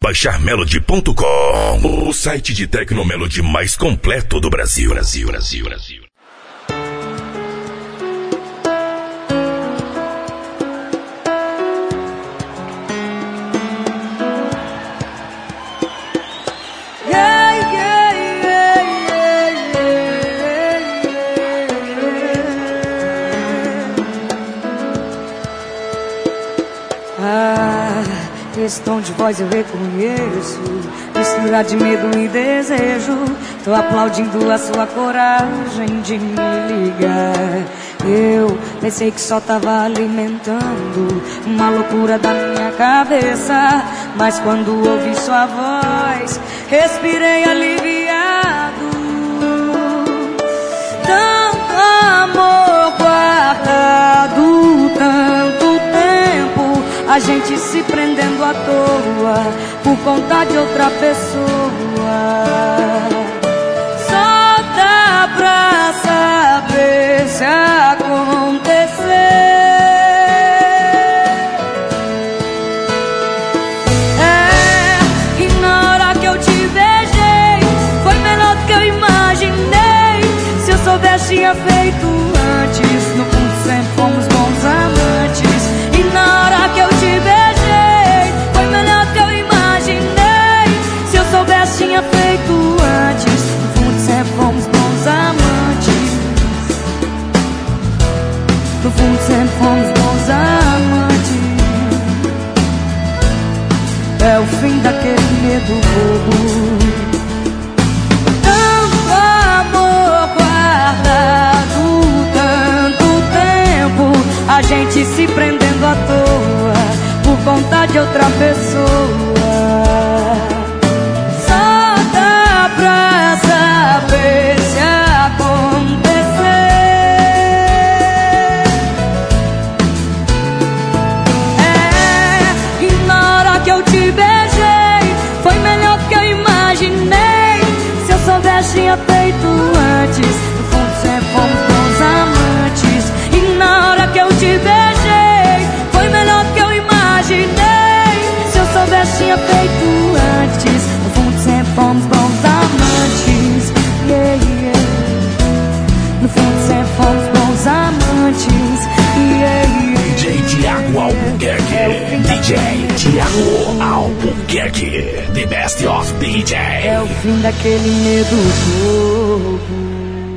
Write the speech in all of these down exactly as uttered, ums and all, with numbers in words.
baixar melody ponto com, o site de Tecnomelody mais completo do Brasil. Brasil, Brasil, Brasil. Esse tom de voz eu reconheço, mistura de medo e desejo. Tô aplaudindo a sua coragem de me ligar. Eu pensei que só tava alimentando uma loucura da minha cabeça, mas quando ouvi sua voz, respirei aliviado. Tanto amor guardado, tanto tempo, a gente se prendendo à toa por conta de outra pessoa. Só dá pra saber se acontecer. É, e na hora que eu te beijei, foi melhor do que eu imaginei. Se eu soubesse tinha feito antes, no fundo sempre fomos bons amantes. E na hora que eu te beijei, foi melhor do que eu imaginei. Se eu soubesse tinha feito antes, no fundo sempre fomos bons amantes. No fundo sempre fomos bons amantes. É o fim daquele medo bobo. Tanto amor guardado, tanto tempo, a gente se prendendo à toa por conta de outra pessoa. Só dá pra saber se acontecer. É, e na hora que eu te beijei, foi melhor do que eu imaginei. Se eu soubesse tinha feito antes, no fundo sempre fomos bons amantes. E na hora que eu te beijei, foi melhor do que eu imaginei. Se eu soubesse tinha feito antes, no fundo sempre fomos bons amantes. Yeah, yeah. No fundo sempre fomos bons amantes. Yeah, yeah. D J Tiago Albuquerque, D J Tiago Albuquerque, the best of D J. É o fim daquele medo bobo.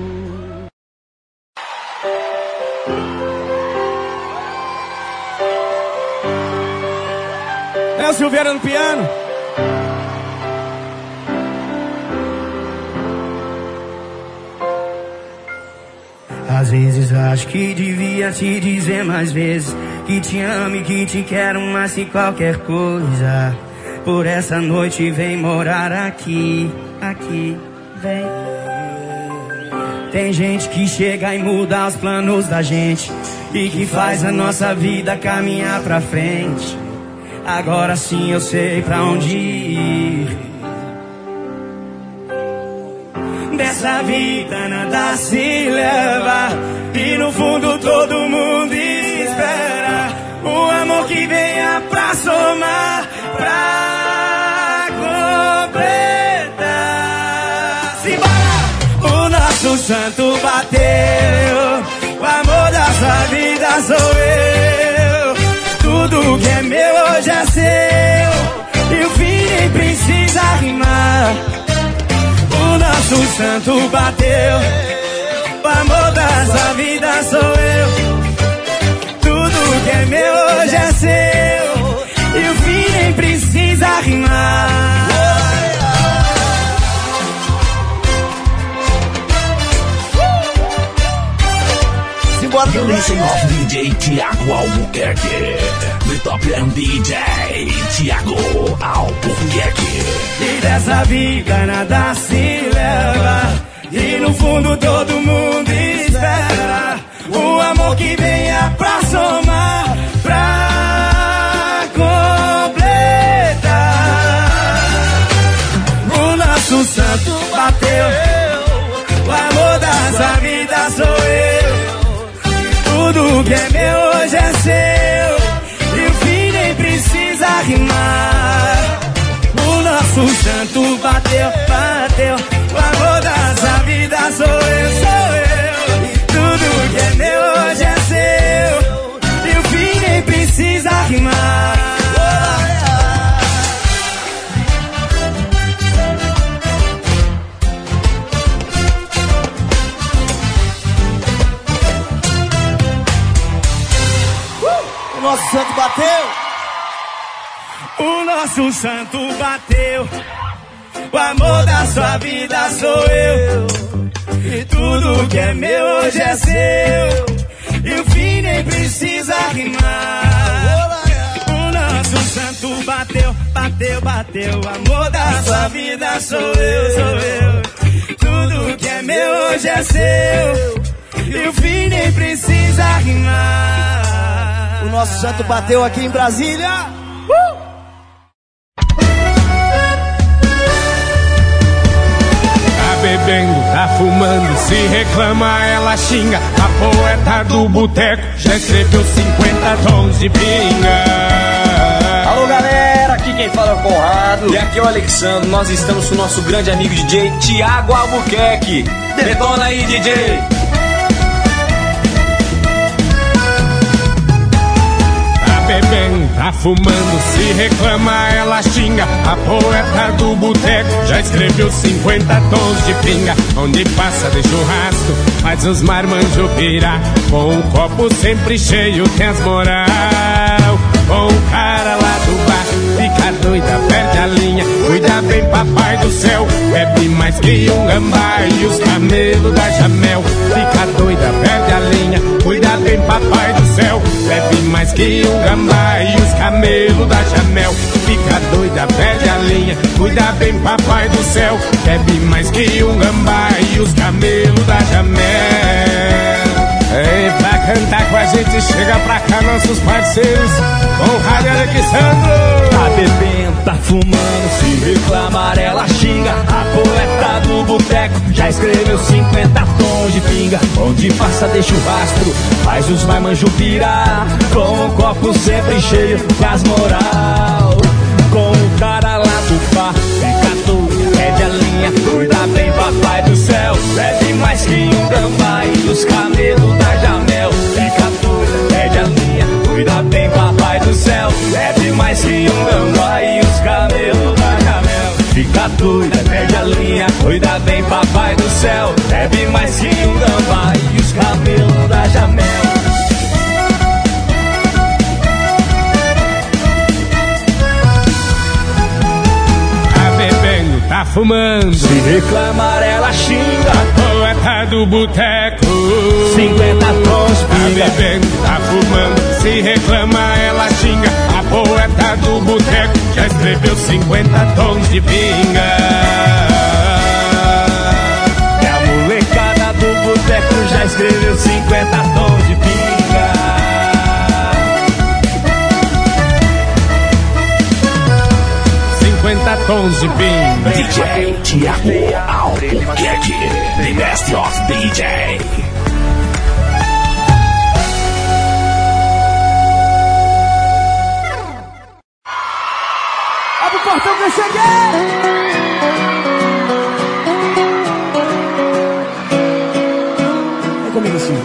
É o Silveira no piano. Às vezes acho que devia te dizer mais vezes que te amo e que te quero mais que qualquer coisa. Por essa noite vem morar aqui, aqui, vem. Tem gente que chega e muda os planos da gente e que faz a nossa vida caminhar pra frente. Agora sim eu sei pra onde ir. Dessa vida nada se leva e no fundo todo mundo espera um amor que venha pra somar, pra completar. Simbora! O nosso santo bateu, o amor da sua vida sou eu. Tudo que é meu hoje é seu e o fim nem precisa rimar. O nosso santo bateu, o amor da sua vida sou eu. Tudo que é meu hoje é seu e o fim nem precisa rimar. Simbora, you listen of D J Tiago Albuquerque, the top and D J Tiago Albuquerque. E dessa vida nada se leva e no fundo todo mundo espera um amor que venha pra somar, pra completar. O nosso santo bateu, o amor da sua vida sou eu. Tudo que é meu hoje é seu e o fim nem precisa rimar. O nosso santo bateu, bateu. O amor dessa vida sou eu, sou eu. E tudo que é meu hoje é seu. E o fim nem precisa rimar. O nosso santo bateu. O nosso santo bateu. O amor da sua vida sou eu. E tudo que é meu hoje é seu. E o fim nem precisa rimar. O nosso santo bateu, bateu, bateu. O amor da sua vida sou eu, sou eu. Tudo que é meu hoje é seu. E o fim nem precisa rimar. O nosso santo bateu aqui em Brasília. Uh! Bebendo, tá fumando, se reclama ela xinga. A poeta do boteco já escreveu cinquenta tons de pinga. Alô galera, aqui quem fala é o Conrado. E aqui é o Alexandre, nós estamos com o nosso grande amigo D J Thiago Albuquerque. Detona aí, D J. Bebendo, tá fumando, se reclama ela xinga. A poeta do boteco já escreveu cinquenta tons de pinga. Onde passa deixa o rastro, faz os marmanjos pirar. Com o copo sempre cheio tem as moral. Com o cara lá do bar, fica doida, perde a linha. Cuida bem papai do céu, bebe mais que um gambá. E os camelos da Jamel, fica doida, perde a linha. Cuida bem papai do céu, bebe mais que um gambá. E os camelos da Jamel, fica doida, perde a linha. Cuida bem papai do céu, bebe mais que um gambá. E os camelos da Jamel. Ei, pra cantar com a gente chega pra cá nossos parceiros com o Rádio Alexandre. Tá bebendo, tá fumando, se reclamar ela xinga. A poeta do boteco já escreveu cinquenta tons de pinga. Onde passa deixa o rastro, faz os marmanjos pirar. Com o copo sempre cheio, faz moral. Com o cara lá do bar, fica todo, perde a linha. Cuida bem papai do céu, bebe mais que um gambá. E os camelos da Jamel, fica doida, perde a linha. Cuida bem papai do céu, bebe mais que um gambá. E os camelos da Jamel, fica doida, perde a linha. Cuida bem papai do céu, bebe mais que um gambá. E os camelos da Jamel. Tá fumando, se reclamar ela xinga. A poeta do boteco, cinquenta tons tá bebendo, tá fumando, se reclama ela xinga. A poeta do boteco já escreveu cinquenta tons de pinga. E a molecada do boteco já escreveu cinquenta tons de pinga. cinquenta tons de pinga. D J Thiago Albuquerque, the best of D J. Abre o portão que eu cheguei! Vem comigo assim.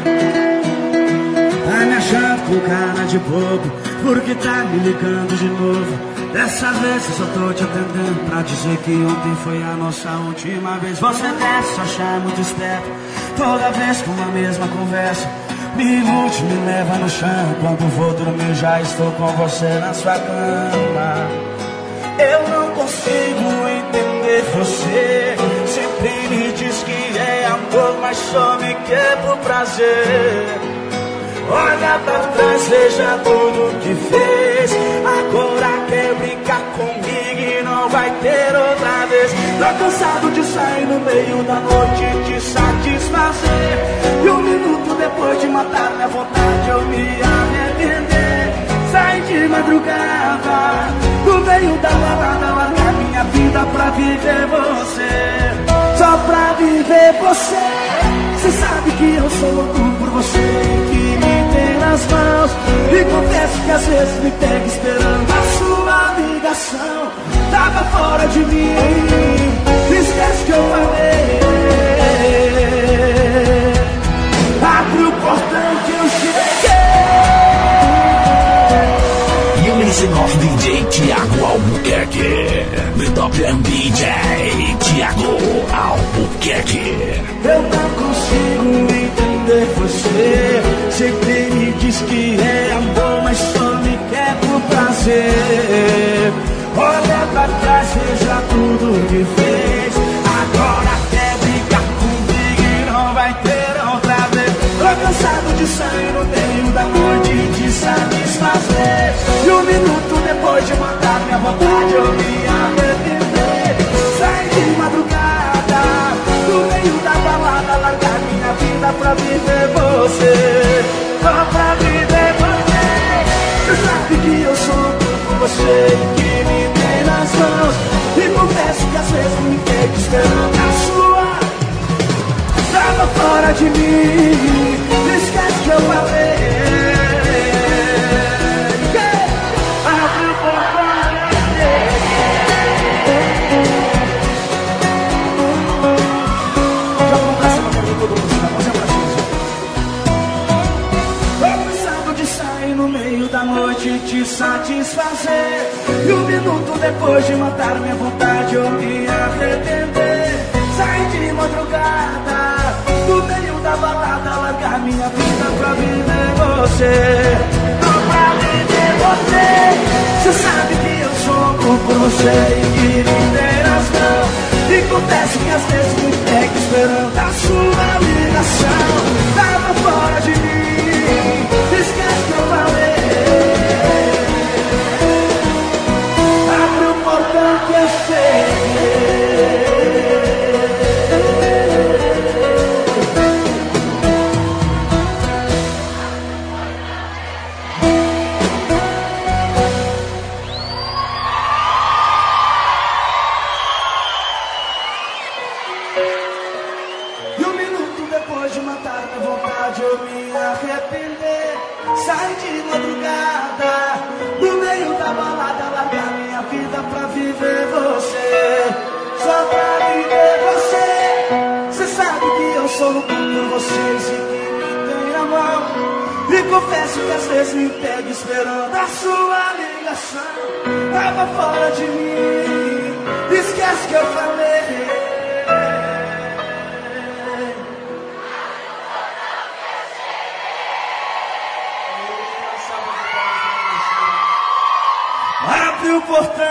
Tá me achando com cara de bobo, porque tá me ligando de novo. Dessa vez eu só tô te atendendo pra dizer que ontem foi a nossa última vez. Você deve se achar muito esperto, toda vez com a mesma conversa. Me ilude, me leva no chão, quando vou dormir já estou com você na sua cama. Eu não consigo entender você, sempre me diz que é amor, mas só me quer por prazer. Olha pra trás, veja tudo que fez. Agora quer brincar comigo e não vai ter outra vez. Tô cansado de sair no meio da noite e te satisfazer. E um minuto depois de matar minha vontade eu me arrepender. Sair de madrugada, no meio da balada, largar minha vida pra viver você. Só pra viver você. Cê sabe que eu sou louco por você, que me tem nas mãos. E confesso que às vezes me pega esperando a sua ligação. Tava fora de mim, esquece que eu falei. Abre o portão que eu cheguei. You listen off D J Thiago Albuquerque. The Top M D J Thiago Albuquerque. Eu não consigo entender você. Sempre me diz que é amor, mas só me quer por prazer. Olha pra trás, veja tudo que fez. Agora quer brigar comigo e não vai ter outra vez. Tô cansado de sair no meio da noite e de satisfazer. E um minuto depois de matar minha vontade eu me arrepender. Sair de madrugada, no meio da balada, largar minha vida pra viver você. Só pra viver você. Você sabe que eu sou por você e que me tem nas mãos. E confesso que às vezes me pego esperando a sua. Tava fora de mim, esquece que eu falei. Abre o portão que eu cheguei. Joga um braço na mão de todo mundo, vai fazer pra gente. Tô pensando de sair no meio da noite e te satisfazer. E um minuto depois de matar minha vontade eu me arrepender. Sair de madrugada, no meio da balada, largar minha vida pra viver você. Não pra viver você. Você sabe que eu sou louco por você e que me tem nas mãos. E confesso que às vezes me pego esperando a sua ligação. Tava fora de mim, esquece que eu falei. Abre o portão que eu cheguei. E um minuto depois de matar minha vontade eu me arrepender. Sair de madrugada, no meio da balada, largar minha vida pra viver você. Só pra viver você. Você sabe que eu sou louco por vocês e que me tem na mão. E confesso que às vezes me pego esperando a sua ligação. Tava fora de mim, esquece que eu falei. Abre o portão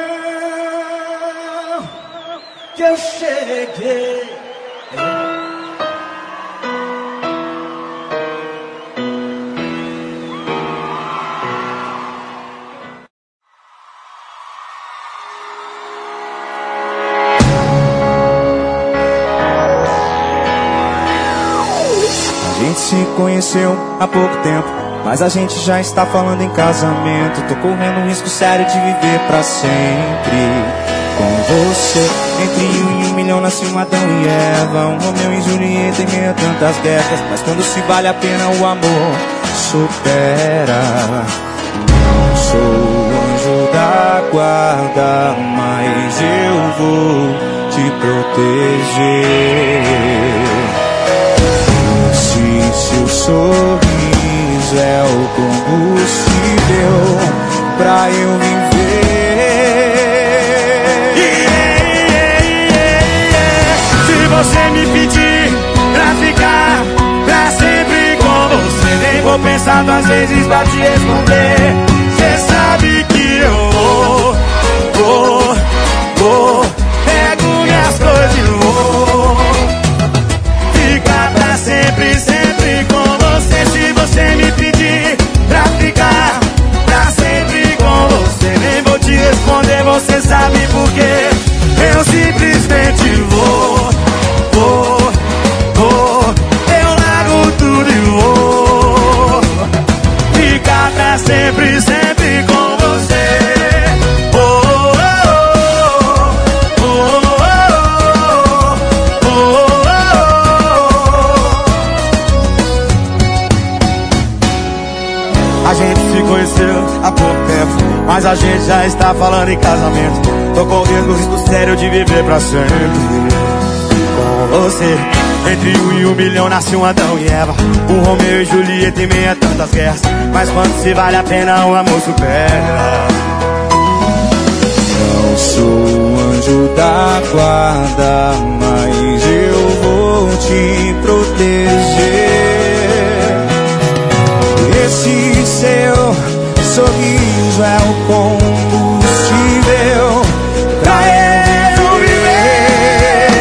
que eu cheguei. A gente se conheceu há pouco tempo, mas a gente já está falando em casamento. Tô correndo um risco sério de viver pra sempre com você. Entre um e um milhão nasce um Adão e Eva, um Romeu e Julieta em meio a tantas guerras. Mas quando se vale a pena o amor supera. Não sou o anjo da guarda, mas eu vou te proteger. Se seu sorriso é o combustível pra eu viver. Yeah, yeah, yeah. Se você me pedir pra ficar pra sempre com você, nem vou pensar duas vezes pra te responder. Cê sabe que eu vou, vou, vou, pego minhas coisas e vou ficar pra sempre, sempre com você. Se você me pedir pra ficar pra sempre com você, nem vou te responder, você sabe por quê. Eu simplesmente vou, vou, vou, eu largo tudo e vou ficar pra sempre, sempre com você. A gente se conheceu há pouco tempo, mas a gente já está falando em casamento. tô correndo o risco sério de viver pra sempre com você. Entre um e um milhão nasce um Adão e Eva, um Romeu e Julieta em meio a tantas guerras. Mas quando se vale a pena o amor supera. Não sou um anjo da guarda, mas eu vou te proteger. Esse seu sorriso é o combustível pra eu viver.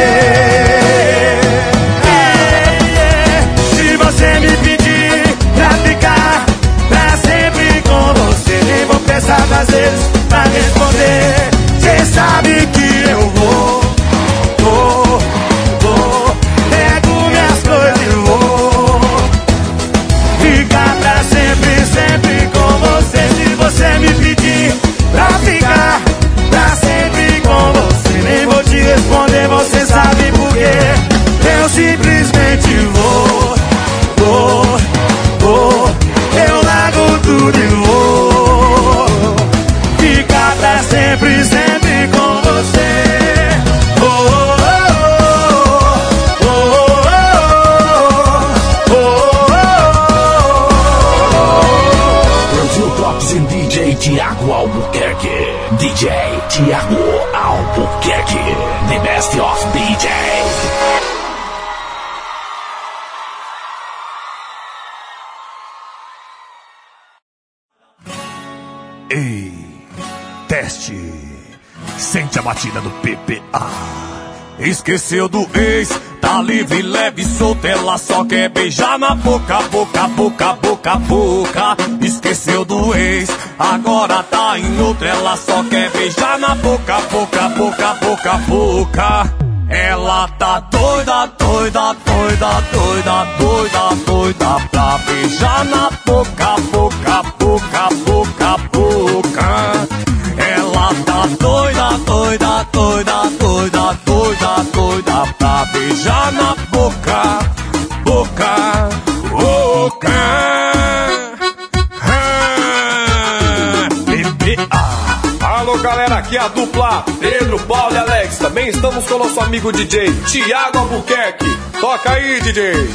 Se você me pedir pra ficar pra sempre com você, nem vou pensar duas vezes pra responder. Cê sabe que eu vou, vou, vou, pego minhas coisas e vou ficar pra sempre, sempre com você. Se você me pedir pra ficar pra sempre com você, nem vou te responder, você sabe por quê. Eu simplesmente vou, vou, vou, eu largo tudo e vou ficar pra sempre, sempre com você. Oh, oh, oh, oh, oh, Brasil Tops em D J Thiago Albuquerque. D J Thiago Albuquerque, the best of D J. Ei, teste, sente a batida do P P A. Esqueceu do ex, tá livre, leve, solta, ela só quer beijar na boca, boca, boca, boca, boca. Esqueceu do ex, agora tá em outra, ela só quer beijar na boca, boca, boca, boca, boca. Ela tá doida, doida, doida, doida, doida, doida pra beijar na boca, boca, boca, boca, boca. Ela tá doida, doida, doida, doida, doida, doida pra beijar na boca, boca, boca. P P A. Alô galera, aqui é a dupla Pedro, Paulo e Alex. Também estamos com o nosso amigo D J Thiago Albuquerque. Toca aí, D J.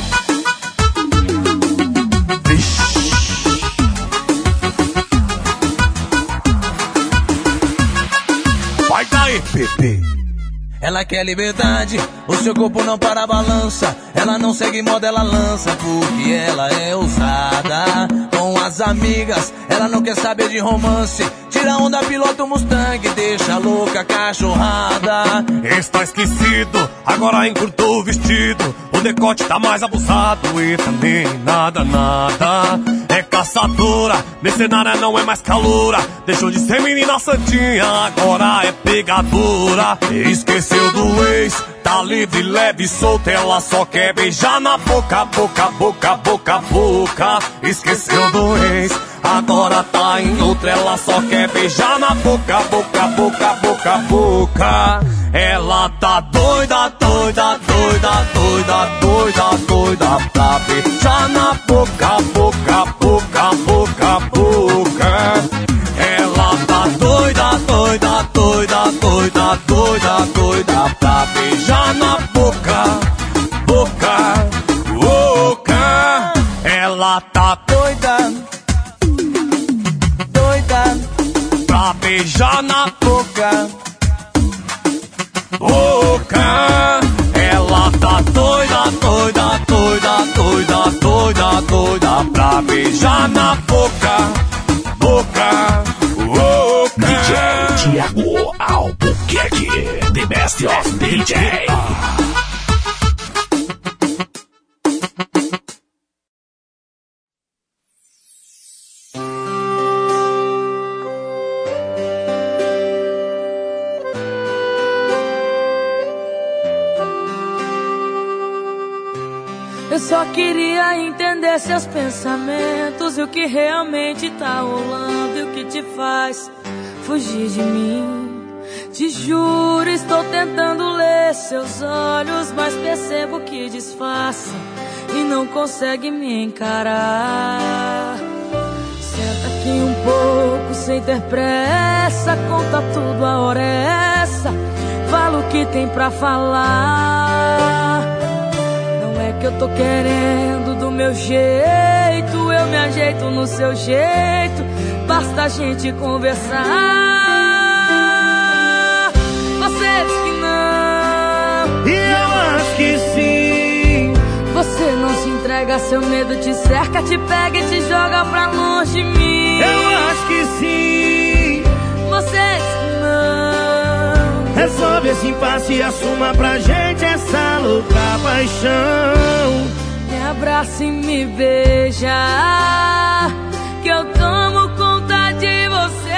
Vai daí, Pepe. Ela quer liberdade, o seu corpo não para a balança. Ela não segue moda, ela lança, porque ela é ousada. Com as amigas, ela não quer saber de romance. Tira onda, pilota o Mustang, deixa louca a cachorrada. Está esquecido, agora encurtou o vestido. O decote tá mais abusado e também nada, nada. É caçadora, mercenária não é mais caloura. Deixou de ser menina santinha, agora é pegadora. Esqueceu do ex, tá livre, leve, solta. Ela só quer beijar na boca, boca, boca, boca, boca. Esqueceu do ex, agora tá em outra. Ela só quer beijar na boca, boca, boca, boca, boca. Ela tá doida, doida, doida, doida, doida, doida pra beijar na boca, boca, boca, boca, boca. Ela tá doida, doida, doida, doida, doida, doida pra beijar na boca, boca, boca. Ela tá doida, doida pra beijar na boca, boca. Ela tá doida, doida, doida, doida, doida, doida pra beijar na boca, boca, boca. D J Thiago Albuquerque, the best of D J. Eu só queria entender seus pensamentos e o que realmente tá rolando e o que te faz fugir de mim. Te juro, estou tentando ler seus olhos, mas percebo que disfarça e não consegue me encarar. Senta aqui um pouco, sem ter pressa, conta tudo, a hora é essa. Fala o que tem pra falar. Não é que eu tô querendo do meu jeito, eu me ajeito no seu jeito, basta a gente conversar. Você diz que não, e eu acho que sim. Você não se entrega, seu medo te cerca, te pega e te joga pra longe de mim. Eu acho que sim. Você diz que não. Resolve esse impasse e assuma pra gente essa louca paixão. Me abraça e me beija, que eu tomo conta de você.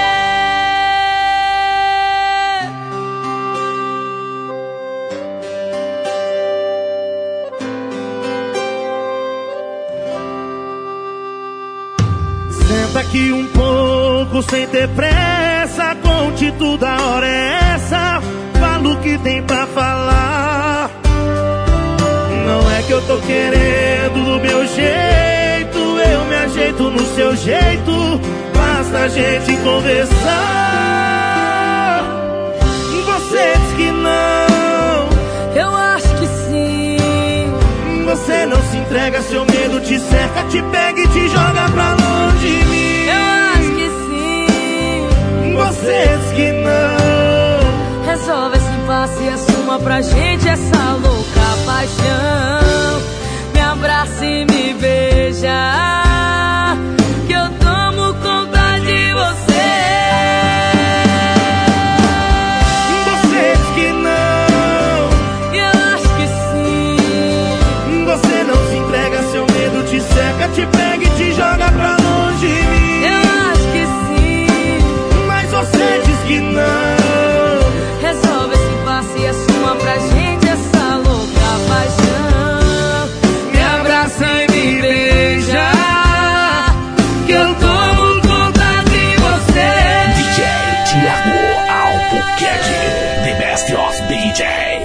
Senta aqui um pouco sem ter pressa, conte tudo, a hora é essa. Fala o que tem pra falar. Não é que eu tô querendo do meu jeito, eu me ajeito no seu jeito, basta a gente conversar. Você diz que não, eu acho que sim. Você não se entrega, seu medo te cerca, te pega e te joga pra longe de mim. Eu acho que sim. Você diz que não. Resolve esse impasse e assuma pra gente essa louca paixão. Me abraça e me beija, que eu tomo conta de você. Você diz que não, e eu acho que sim. Você não se entrega, seu medo te cerca, te pega e te joga pra longe de mim. Eu acho que sim. Mas você diz que não. Resolve esse impasse e assuma pra gente essa louca paixão. Me abraça e me beija, que eu tomo conta de você. D J Thiago Albuquerque, the best of D J.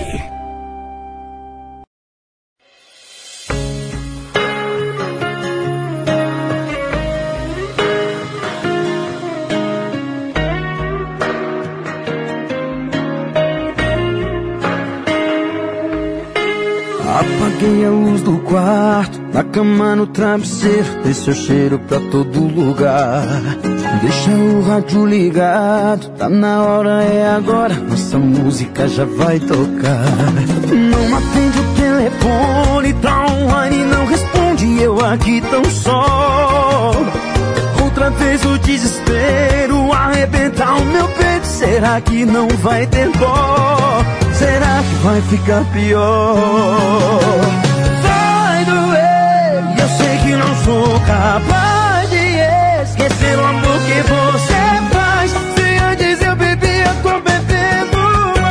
Apaguei a luz do quarto, na cama, no travesseiro, dei seu cheiro pra todo lugar. Deixa o rádio ligado, tá na hora, é agora, nossa música já vai tocar. Não atende o telefone, tá online, não responde, eu aqui tão só. Outra vez o desespero arrebentar o meu peito, será que não vai ter dó? Será que vai ficar pior? Vai doer, eu sei que não sou capaz de esquecer o amor que você faz. Se antes eu bebia, tô bebendo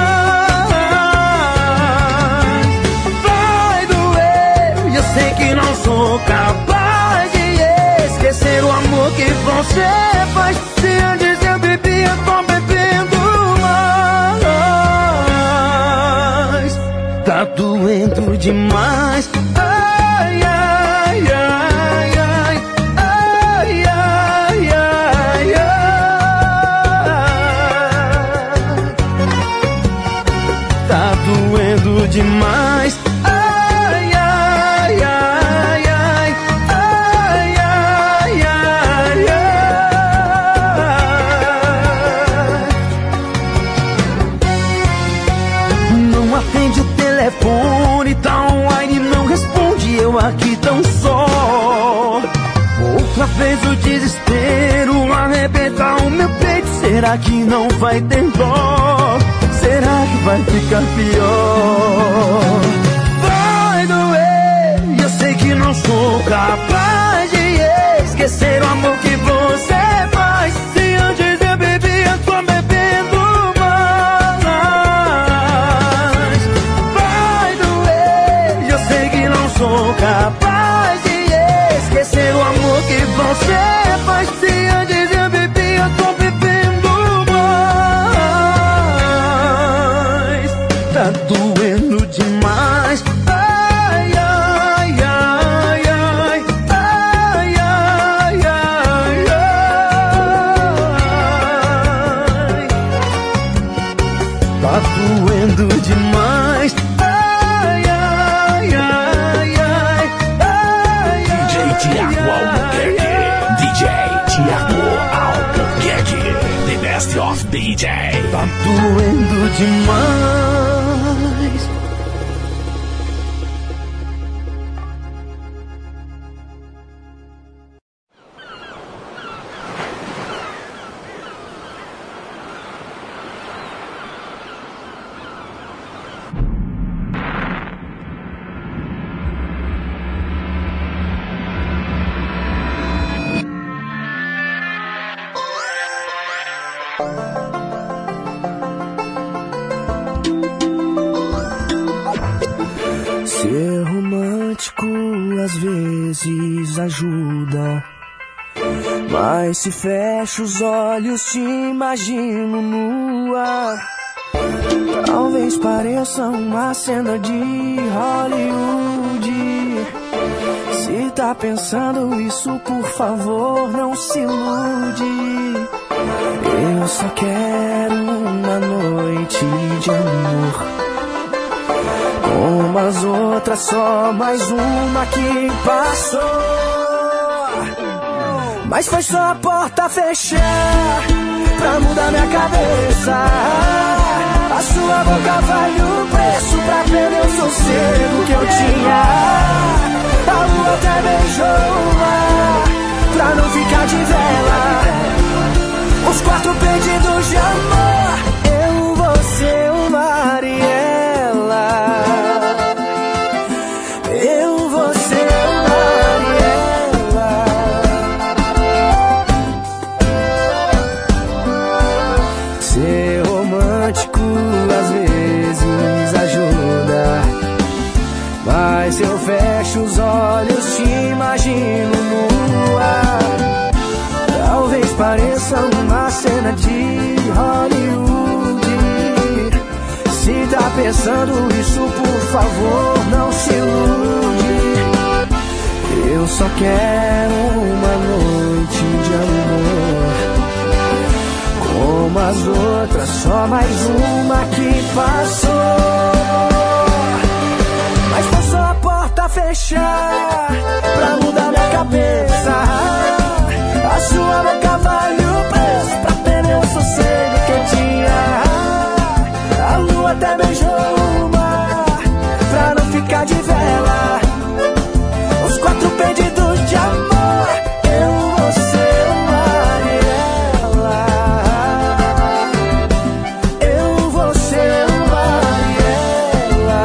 mais. Vai doer, eu sei que não sou capaz de esquecer o amor que você faz. Se antes eu bebia, tô bebendo mais. Tá doendo demais. Ai, ai, ai, ai. Ai, ai, ai, ai. Tá doendo demais. Ai, ai, ai, ai. Ai, ai, ai, ai. Não atende o telefone, tá online, não responde, eu aqui tão só. Outra vez o desespero arrebenta o meu peito, será que não vai ter dó? Será que vai ficar pior? Vai doer, eu sei que não sou capaz de esquecer o amor que você faz. Se antes eu bebia, tô bebendo mais. Vai doer, eu sei que não sou capaz de esquecer o amor que você faz. Se antes eu bebia, tô bebendo mais. Tá doendo demais. Ai, ai, ai, ai. Ai, ai, ai, ai. Tá doendo demais. Ai, ai, ai, ai, ai, D J Tiago Albuquerque. D J Tiago Albuquerque. The best of D J. Tá doendo demais. Ser romântico às vezes ajuda, mas se fecho os olhos te imagino nua. Talvez pareça uma cena de Hollywood. Se tá pensando isso, por favor, não se ilude. Eu só quero uma noite de amor, como as outras, só mais uma que passou. Mas foi só a porta fechar pra mudar minha cabeça. A sua boca vale o preço pra perder o sossego que eu tinha. A lua até beijou o mar pra não ficar de vela. Os quatro pedidos de amor, eu, você, o mar e ela. Eu, você, o mar e ela. Ser romântico às vezes ajuda, mas eu fecho os olhos, te imagino nua. Talvez pareça uma cena de Hollywood. Se tá pensando isso, por favor, não se ilude. Eu só quero uma noite de amor, como as outras, só mais uma que passou. Mas foi só a porta fechar pra mudar minha cabeça. A sua boca vale o preço pra perder o sossego que eu tinha. A lua até beijou o mar pra não ficar de vela. Os quatro pedidos de amor, eu, você, o mar e ela. Eu, você, o mar e ela.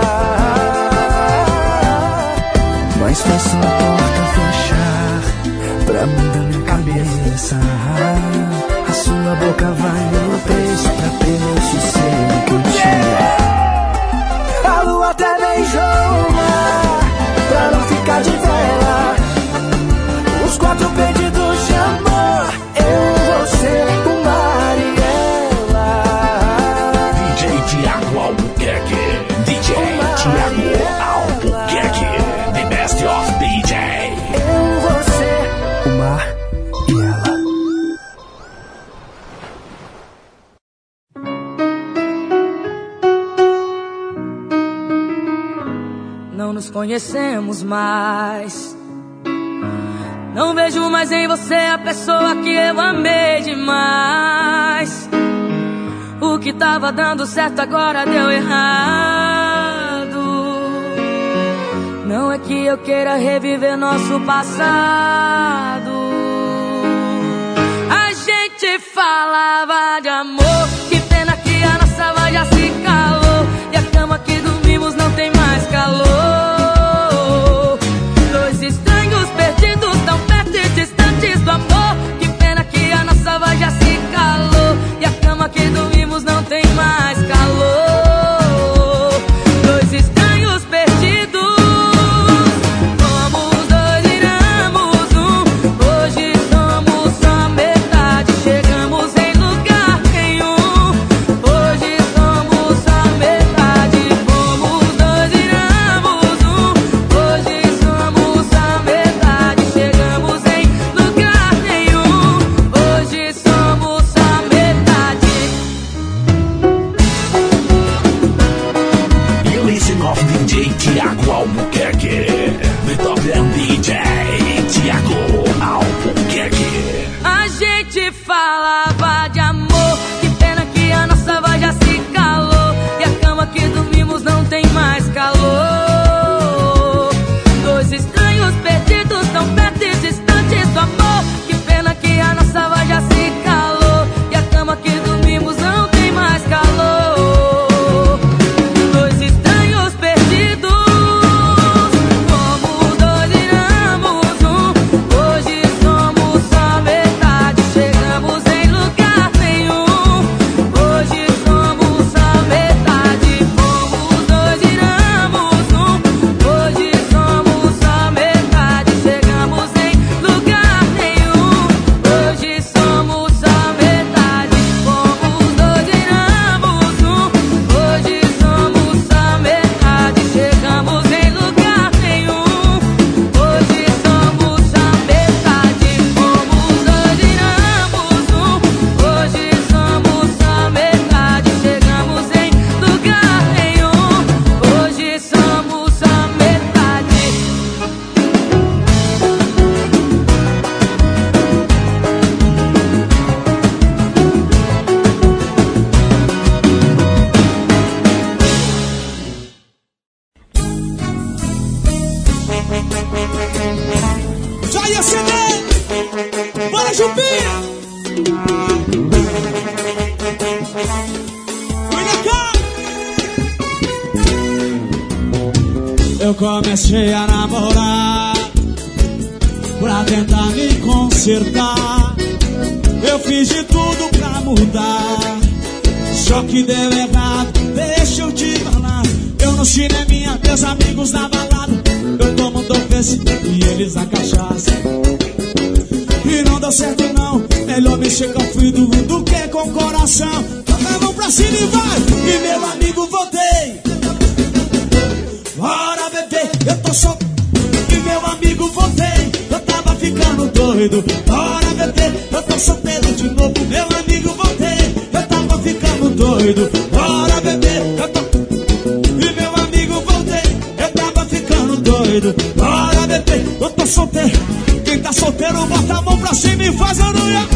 Mas foi só a porta fechar pra mudar minha cabeça. A sua boca vale o preço pra perder o sossego que eu tinha. A lua até beijou o mar pra não ficar de vela. Os quatro pedidos de amor, eu, você, o mar e ela. D J Tiago Albuquerque. D J Tiago Albuquerque. The best of D J. Eu, você, o mar e ela. Não nos conhecemos mais. Não vejo mais em você a pessoa que eu amei demais. O que tava dando certo agora deu errado. Não é que eu queira reviver nosso passado. A gente falava de amor, que pena que a nossa voz já se calou. E a cama que dormimos não tem mais calor. Dois estranhos perdidos tão perto e distantes do amor. Que pena que a nossa voz já se calou. E a cama que dormimos não tem mais calor. Dois estranhos perdidos, como os dois viramos um. Hoje somos só metade, chegamos em lugar nenhum. J Tiago Albuquerque. The Top D J Tiago Albuquerque. A gente falava de amor, que pena que a nossa voz já se calou. E a cama que dormimos não tem mais calor. Dois estranhos perdidos tão perto e distantes do amor. Que pena que a nossa voz já se calou. E a cama que dormimos não tem mais calor. Dois estranhos perdidos, como dois viramos um. Hoje somos só metade, chegamos em lugar nenhum. Hoje somos só metade, fomos dois viramos um. Hoje somos só metade, chegamos em lugar nenhum. Hoje somos só metade, fomos dois viramos um. Hoje somos só metade, chegamos em lugar nenhum. Hoje somos só metade, fomos dois viramos um. Hoje somos só metade, chegamos em lugar nenhum. Hoje somos só metade. Já ia ceder! Bora, Jupinha! Vem cá! Eu comecei a namorar pra tentar me consertar. Eu fiz de tudo pra mudar, só que deu errado, deixa eu te falar. Eu no cineminha, meus amigos na balada. Eu tomo doce e eles a cachaça. E não deu certo não, melhor mexer com o frio do que com o coração. Toca a mão pra cima e vai, e meu amigo voltei. Bora beber, eu tô só. E meu amigo voltei, eu tava ficando doido. Bora beber, eu tô solteiro de novo. Meu amigo voltei, eu tava ficando doido. Bora beber, eu tô. E meu amigo voltei, eu tava ficando doido. Bora beber, eu tô solteiro. Quem tá solteiro bota a mão pra cima e faz a noia.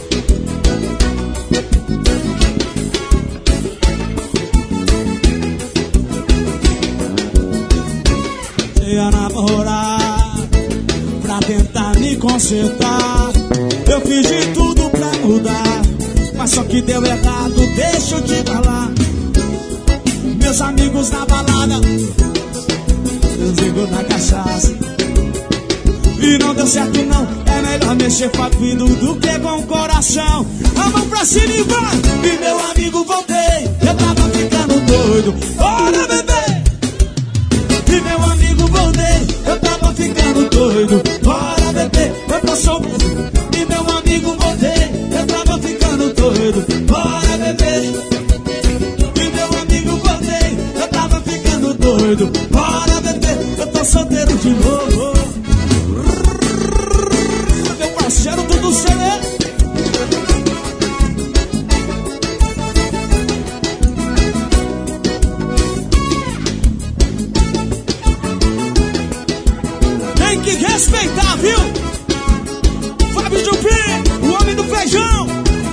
Ia namorar pra tentar me consertar. Eu fiz de tudo pra mudar, mas só que deu errado, deixa eu te falar. Meus amigos na balada, meus amigos na cachaça. E não deu certo não, é melhor mexer com a vida do que com o coração. A mão pra cima e vai, e meu amigo voltei. Eu tava ficando doido, bora beber. E meu amigo voltei, eu tava ficando doido. Bora beber, eu tô solteiro. E meu amigo voltei, eu tava ficando doido. Bora beber. E meu amigo voltei, eu tava ficando doido. Bora beber, eu tô solteiro de novo. Meu parceiro, tudo certo. Tem que respeitar, viu? Fábio Jupi, o homem do feijão.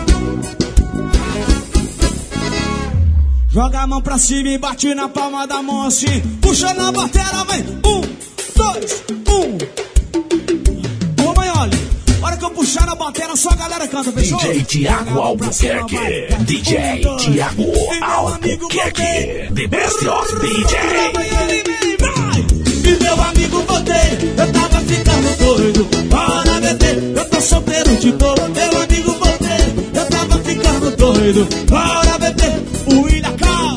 Joga a mão pra cima e bate na palma da mão assim. Puxa na bateria, vem. Um, dois, um. Ô mãe, olha. Hora que eu puxar na bateria, só a galera canta, fechou? D J Tiago Albuquerque. D J Tiago Albuquerque. The best of D J. E meu amigo voltei, eu tava ficando doido. Bora beber, eu tô solteiro de novo. Meu amigo voltei, eu tava ficando doido. Bora beber, o William Cal.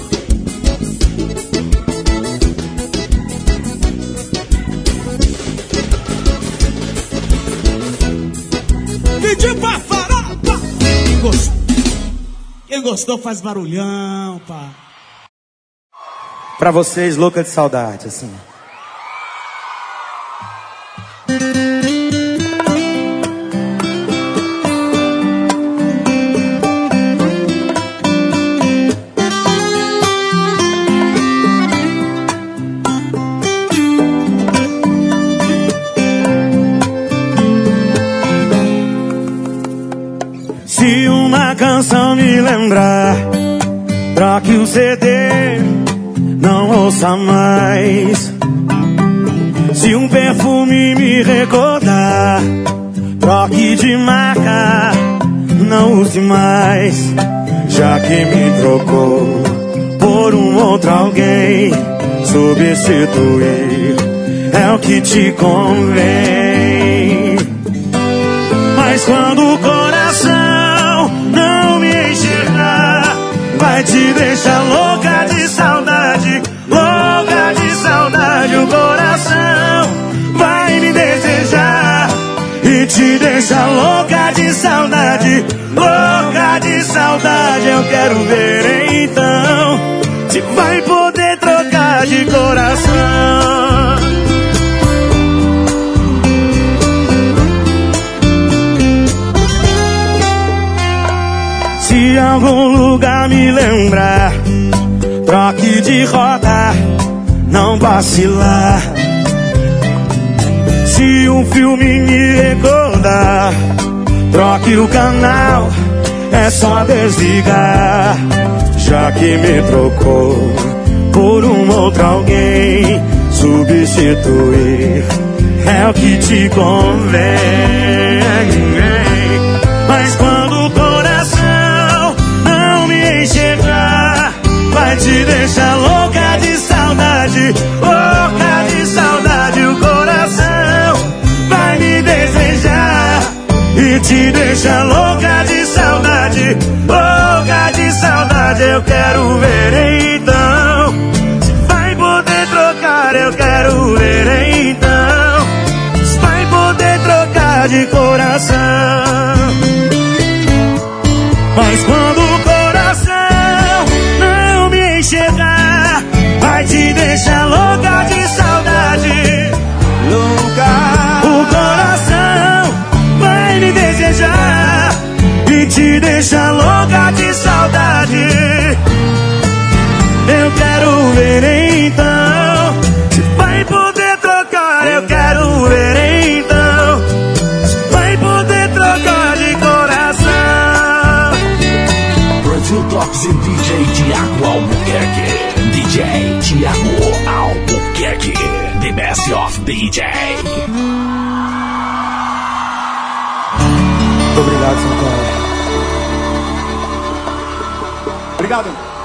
Pedi pra farofa. Quem gostou, quem gostou faz barulhão, pá. Pra vocês, louca de saudade, assim. canção me lembrar, troque o C D, não ouça mais. Se um perfume me recordar, troque de marca, não use mais. Já que me trocou por um outro alguém, substituir é o que te convém. Mas quando o coração não me enxergar, vai te deixar louca de saudade, louca de saudade. O coração vai me desejar e te deixar louca de saudade, louca de saudade. Eu quero ver então se vai poder trocar de coração. Se algum lugar me lembrar, troque de rota, não vacilar. Se um filme me recordar, troque o canal, é só desligar. Já que me trocou por um outro alguém, substituir é o que te convém. Mas quando o coração não me enxergar, vai te deixar louca de saudade, louca de saudade. O coração vai me desejar e te deixar louca de saudade, louca de saudade. Eu quero ver então se vai poder trocar. Eu quero ver então se vai poder trocar de coração. Mas quando o coração não me enxergar, vai te deixar louca de saudade, louca. O coração vai me desejar e te deixar louca de saudade. Eu quero ver então se vai poder trocar. Eu quero ver então se vai poder trocar de coração. Brasil Talks e D J Thiago Albuquerque. D J Thiago Albuquerque, the best of D J. Muito obrigado, São Paulo. Obrigado.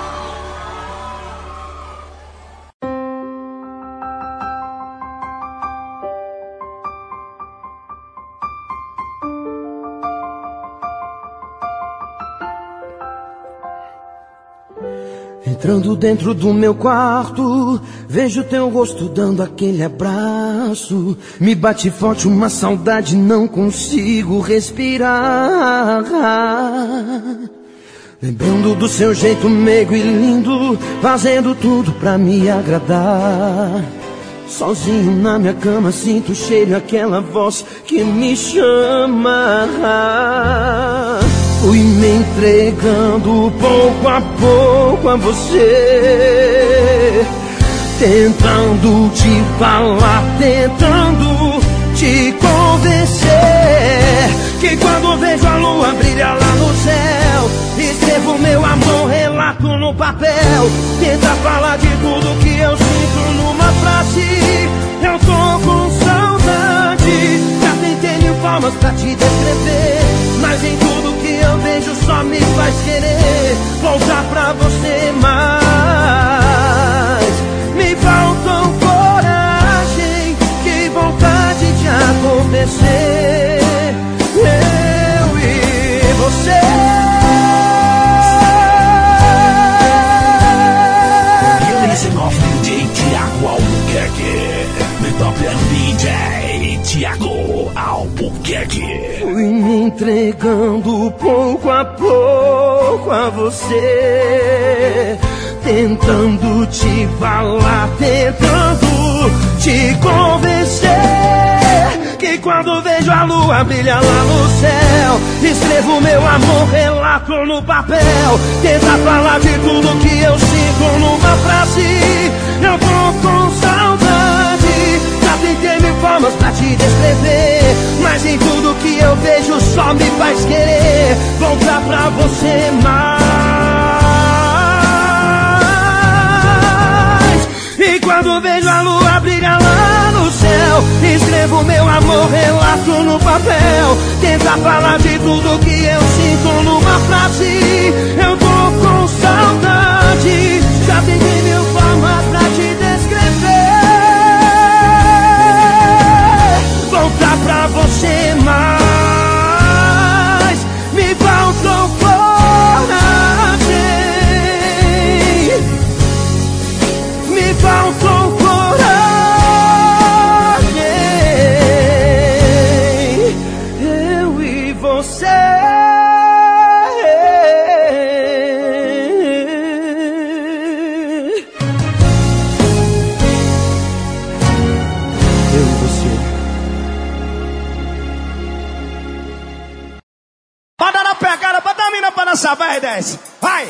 Entrando dentro do meu quarto, vejo teu rosto dando aquele abraço. Me bate forte uma saudade, não consigo respirar. Lembrando do seu jeito meigo e lindo, fazendo tudo pra me agradar. Sozinho na minha cama sinto o cheiro, aquela voz que me chama. Fui me entregando pouco a pouco a você, tentando te falar, tentando te convencer que quando vejo a lua brilhar lá no céu, escrevo meu amor, relato no papel, tenta falar de tudo que eu sinto numa frase. Eu tô com saudade, já tentei mil formas pra te descrever, mas em tudo que eu vejo só me faz querer voltar pra você mais. Me faltam coragem, que vontade de acontecer, eu e você. Releasing of D J Thiago Albuquerque, the top D J Thiago Albuquerque. Fui me entregando pouco a pouco a você, tentando te falar, tentando te convencer que quando vejo a lua brilhar lá no céu, escrevo meu amor, relato no papel, tenta falar de tudo que eu sinto numa frase. Eu tô com saudade, já tentei mil formas pra te descrever, mas em tudo que eu vejo só me faz querer voltar pra você mais. E quando vejo a lua brilhar lá no céu, escrevo meu amor, relato no papel. Tenta falar de tudo que eu sinto numa frase. Eu tô com saudade, já peguei mil formas pra te descrever. Voltar pra você mais, me faltou coragem, me faltou coragem. Eu e você. Vai, desce, vai!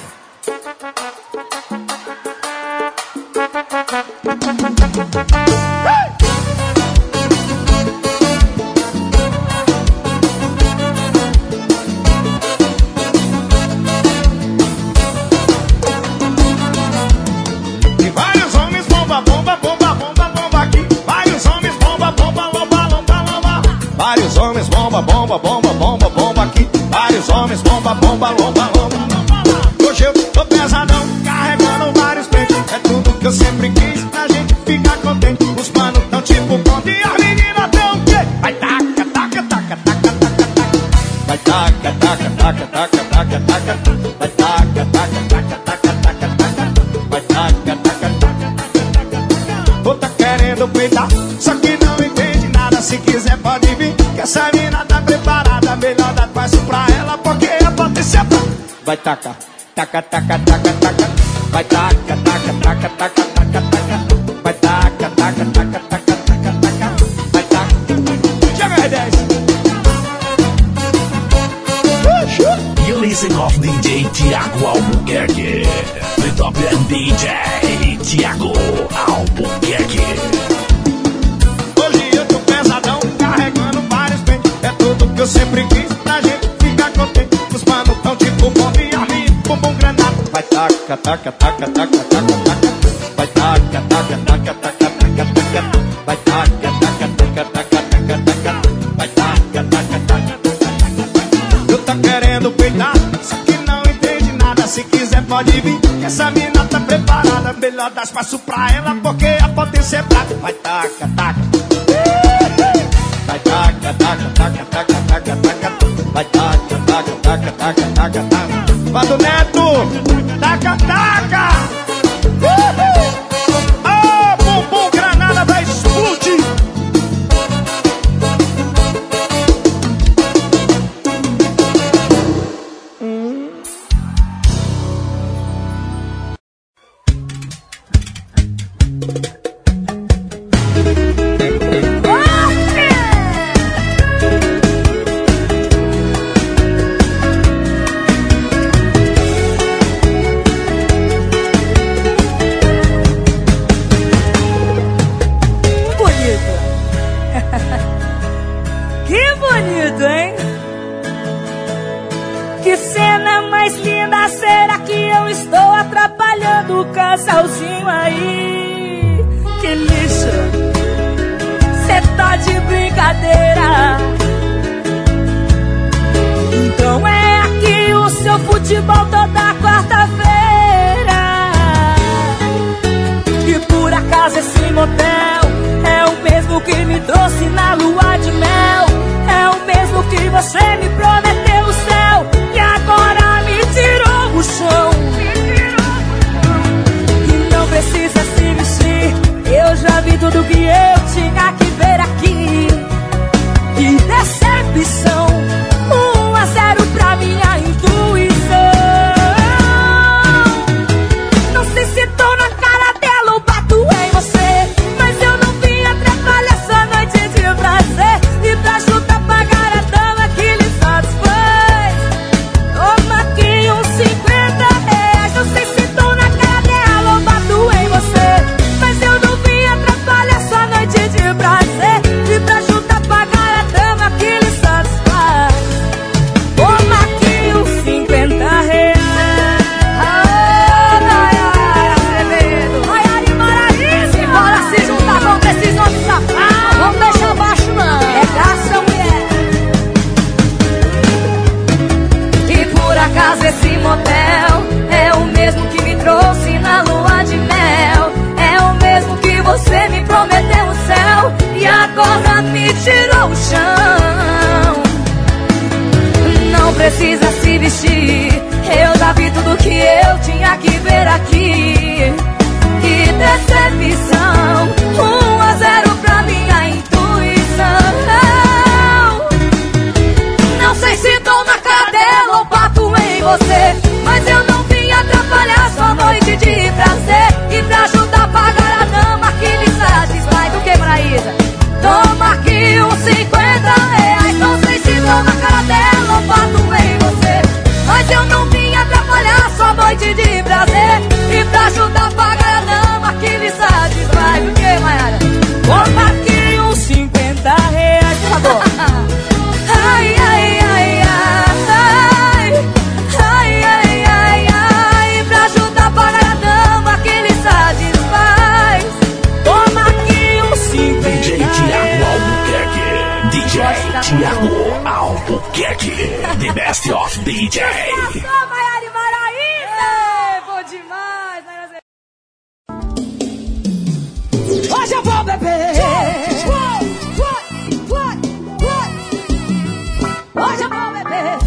E vários homens bomba, bomba, bomba, bomba, bomba aqui. Vários homens bomba, bomba, bomba, bomba, bomba. Vários homens bomba, bomba, bomba, bomba, bomba aqui. Vários homens bomba, bomba, bomba, bomba. Hoje eu tô pesadão, carregando vários pentes. É tudo que eu sempre quis, a gente fica contente. Os manos tão tipo ponte e as meninas tão que vai taca, taca, taca, taca, taca, taca. Vai taca, taca, taca, taca, taca, taca. Vai taca, taca, taca, taca, taca, taca. Vai taca, taca, taca, taca, taca. Tô tá querendo peitar, só que não entende nada. Se quiser pode vir, que essa mina tá preparada. Melhor dar passo pra ela, porque a potência tá. Vai taca, taca, taca, taca, taca. Vai taca, taca, taca, taca, taca, taca. Vai taca, taca, taca, taca, taca, taca. Vai taca. Chega aí, dez. You listen off D J Thiago Albuquerque. The top end D J Thiago Albuquerque. Hoje eu tô pesadão, carregando vários pentes. É tudo que eu sempre quis, a gente fica contente. Os manos tão tipo bomba e arminha, bumbum granada. Vai taca, taca, taca, taca, taca, taca. Vai taca, taca, taca, taca, taca, taca. Vai taca, taca, taca, taca, taca, taca. Vai taca, taca, taca, taca, taca. Eu tô querendo peitar, só que não entende nada. Se quiser pode vir, que essa mina tá preparada. Melhor dar espaço pra ela, porque a potência é brava. Vai taca, taca. Vai taca, taca, taca, taca, taca, taca. Vai taca, taca, taca, taca, taca, taca. Vai do Neto, taca, taca. Uhul. Ah, bumbum granada vai explodir. Hum. Casalzinho aí, que lixo, cê tá de brincadeira. Então é aqui o seu futebol toda quarta-feira. E por acaso esse motel é o mesmo que me trouxe na lua de mel. É o mesmo que você me prometeu o céu e agora me tirou o chão. Precisa se mexer, eu já vi tudo que eu tinha que ver aqui. Que decepção, um a zero pra minha intuição. Não sei se tô na cara dela ou bato em você, mas eu não vim atrapalhar essa noite de prazer. E pra juntar pagar a dama que lhe satisfaz, toma aqui uns cinquenta reais. Não sei se tô na cara dela ou bato em você, mas eu não vim atrapalhar sua noite já vi tudo que eu tinha que ver aqui. Que decepção, um a zero pra minha intuição. Não sei se tô na cara dela ou bato em você, mas eu não vim atrapalhar sua noite de prazer. E pra ajudar a pagar a dama que lhe satisfaz. Do que, Maraísa? Toma aqui uns cinquenta reais. Não sei se tô na cara dela ou bato em você, mas eu não vim atrapalhar sua noite de prazer. E pra ajudar a pagar a dama que lhe satisfaz. Do que, Maiara? Toma aqui uns cinquenta reais, por favor. Ai, ai, ai, ai, ai, ai, ai, ai, pra ajudar a pagar a dama que lhe satisfaz. Toma aqui uns cinquenta D J Tiago Albuquerque. D J Tiago Albuquerque. The best of D J. Maiara e Maraísa. Bom demais, Maiara. Hoje eu vou beber. Hoje eu vou beber.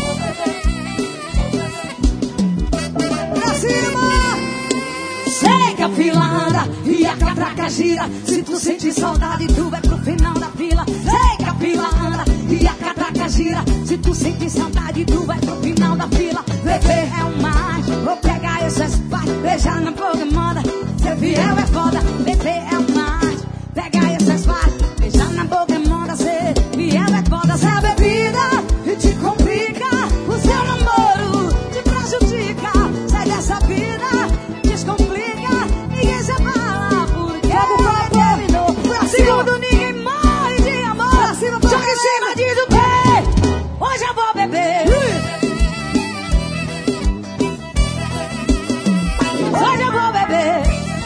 Pra cima. Sei que a fila anda e a catraca gira. Se tu sentir saudade, tu vai pro final da fila. Sei que a fila anda e a catraca gira. Se tu sentir saudade, tu vai pro final da fila. Beber é um mais, vou pegar essas partes, beijar na boca moda. Ser fiel é foda. Beber é um mais, pegar essas partes, beijar na boca moda. Ser fiel é foda. Se a bebida e te complica, o seu namoro te prejudica. Sai dessa vida, descomplica, ninguém se abala porque terminou. Pra segundo ninguém morre de amor. Pra cima, pra joga em cima, diz o quê? Hoje eu vou beber. Hoje eu vou beber.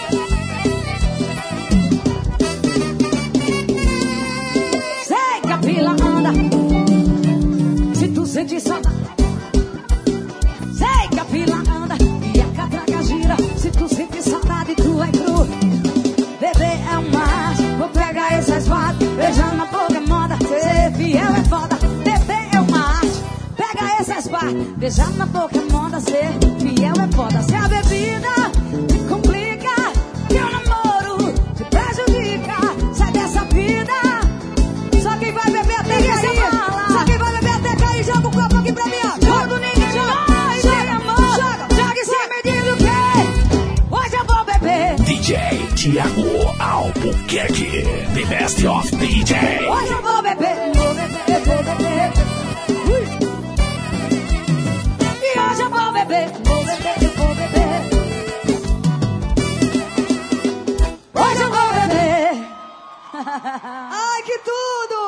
Sei que a fila anda, se tu sentir saudade. Sei que a fila anda e a catraca gira. Se tu sentir saudade, tu é cru. Beber é um mar, vou pegar essas vadas, beijando na boca é moda. Ser fiel é foda. Beber é uma arte, pega essas vadas, beijando na boca é moda. Ser fiel é foda. Se a bebida te complica, teu namoro te prejudica. Sai dessa vida. Só quem vai beber até cair. Só quem vai beber até cair. Joga o copo aqui pra mim, ó. Todo ninguém joga, joga, amor. Joga, joga em cima e diz o quê? Hoje eu vou beber. D J Tiago Albuquerque. The best of D J. Hoje eu vou beber. Vou beber, vou beber. Ui. E hoje eu vou beber. Vou beber, vou beber. Hoje eu vou beber. Ai, que tudo!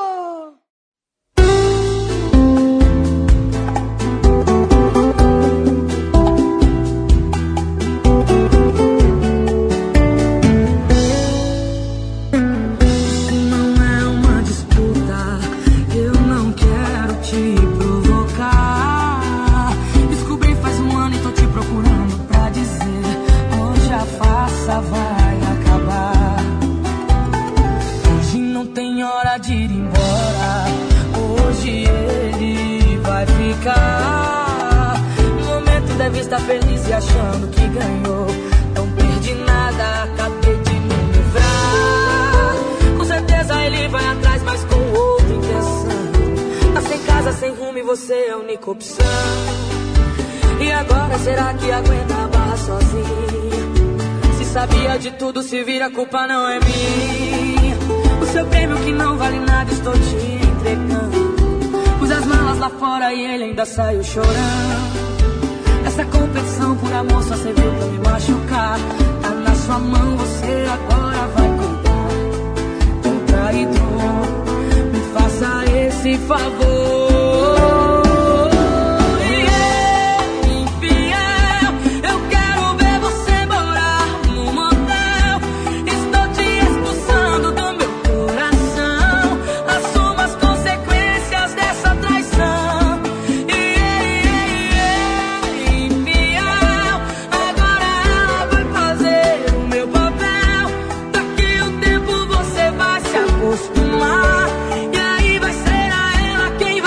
Isso não é uma disputa, eu não quero te provocar. Descobri faz um ano e tô te procurando pra dizer: hoje a farsa vai acabar. Hoje não tem hora de ir embora, hoje ele vai ficar. No momento deve estar feliz e achando que ganhou. Não perdi nada, acabei de me livrar. Com certeza ele vai atrás, mas com outra intenção. Tá sem casa, sem rumo e você é a única opção. E agora será que aguenta a barra sozinha? Se sabia de tudo, se vira, a culpa não é minha. O seu prêmio que não vale nada, estou te entregando. Pus as malas lá fora e ele ainda saiu chorando. Essa competição por amor só serviu pra me machucar. Tá na sua mão, você agora vai cuidar. Um traidor, me faça esse favor. E aí vai ser a ela quem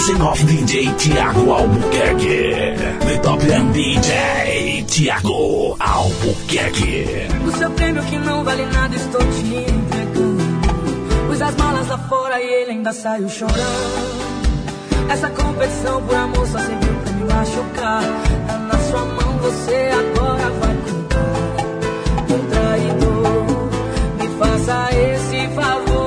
Listen off D J Thiago Albuquerque. The Top M D J Thiago Albuquerque. O seu prêmio que não vale nada estou te entregando. Pus as malas lá fora e ele ainda saiu chorando. Essa competição por amor só serviu pra me machucar. Tá na sua mão, você agora vai contar. Um traidor, me faça esse favor.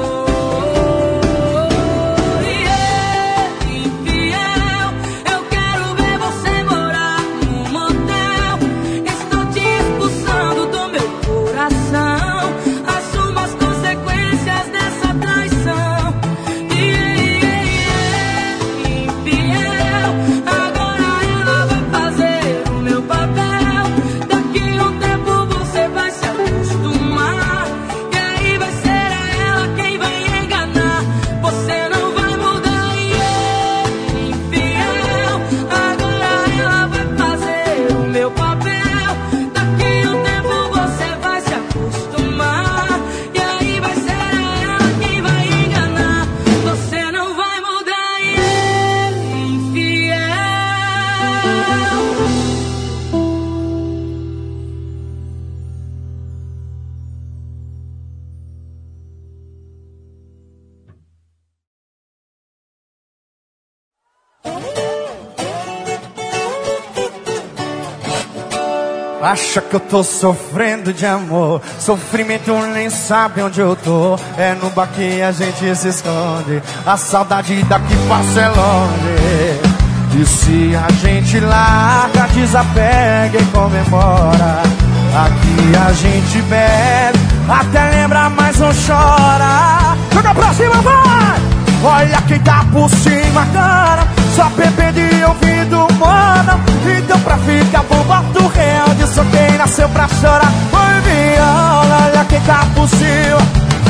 Acha que eu tô sofrendo de amor, sofrimento nem sabe onde eu tô. É no bar que a gente se esconde, a saudade daqui passa é longe. E se a gente larga, desapega e comemora. Aqui a gente bebe, até lembra, mas não chora. Joga pra cima, vai! Olha quem tá por cima, cara. Só bebê de ouvido, mano. Então pra ficar bom, bota o real de só quem nasceu pra chorar. Foi viola, olha quem tá por cima.